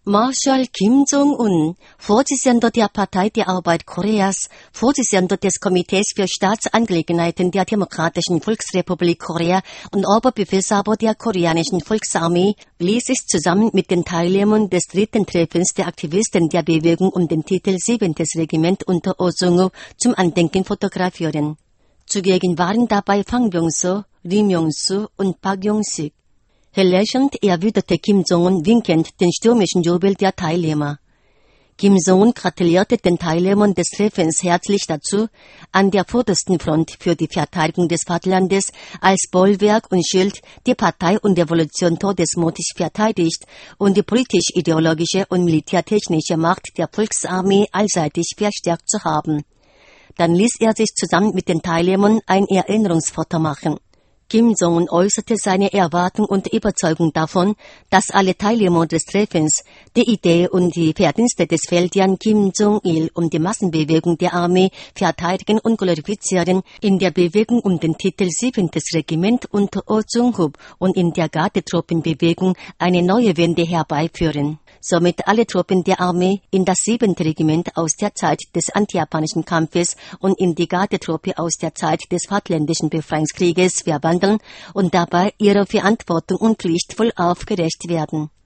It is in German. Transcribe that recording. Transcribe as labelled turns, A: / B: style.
A: Marschall Kim Jong-un, Vorsitzender der Partei der Arbeit Koreas, Vorsitzender des Komitees für Staatsangelegenheiten der Demokratischen Volksrepublik Korea und Oberbefehlshaber der koreanischen Volksarmee, ließ es zusammen mit den Teilnehmern des dritten Treffens der Aktivisten der Bewegung um den Titel 7. Regiment unter Oh Jong-ho zum Andenken fotografieren. Zugegen waren dabei Fang Byung-so, Lee Myung-soo und Park Yong-sik. Lächelnd erwiderte Kim Jong-un winkend den stürmischen Jubel der Teilnehmer. Kim Jong-un gratulierte den Teilnehmern des Treffens herzlich dazu, an der vordersten Front für die Verteidigung des Vaterlandes als Bollwerk und Schild die Partei und Revolution todesmutig verteidigt und die politisch-ideologische und militärtechnische Macht der Volksarmee allseitig verstärkt zu haben. Dann ließ er sich zusammen mit den Teilnehmern ein Erinnerungsfoto machen. Kim Jong-un äußerte seine Erwartung und Überzeugung davon, dass alle Teilnehmer des Treffens die Idee und die Verdienste des Feldherrn Kim Jong-il um die Massenbewegung der Armee verteidigen und glorifizieren, in der Bewegung um den Titel 7. Regiment unter Oh Jong-ho und in der Gardetruppenbewegung eine neue Wende herbeiführen. Somit alle Truppen der Armee in das 7. Regiment aus der Zeit des antijapanischen Kampfes und in die Gardetruppe aus der Zeit des Vaterländischen Befreiungskrieges verwandeln und dabei ihrer Verantwortung und Pflicht vollauf gerecht werden.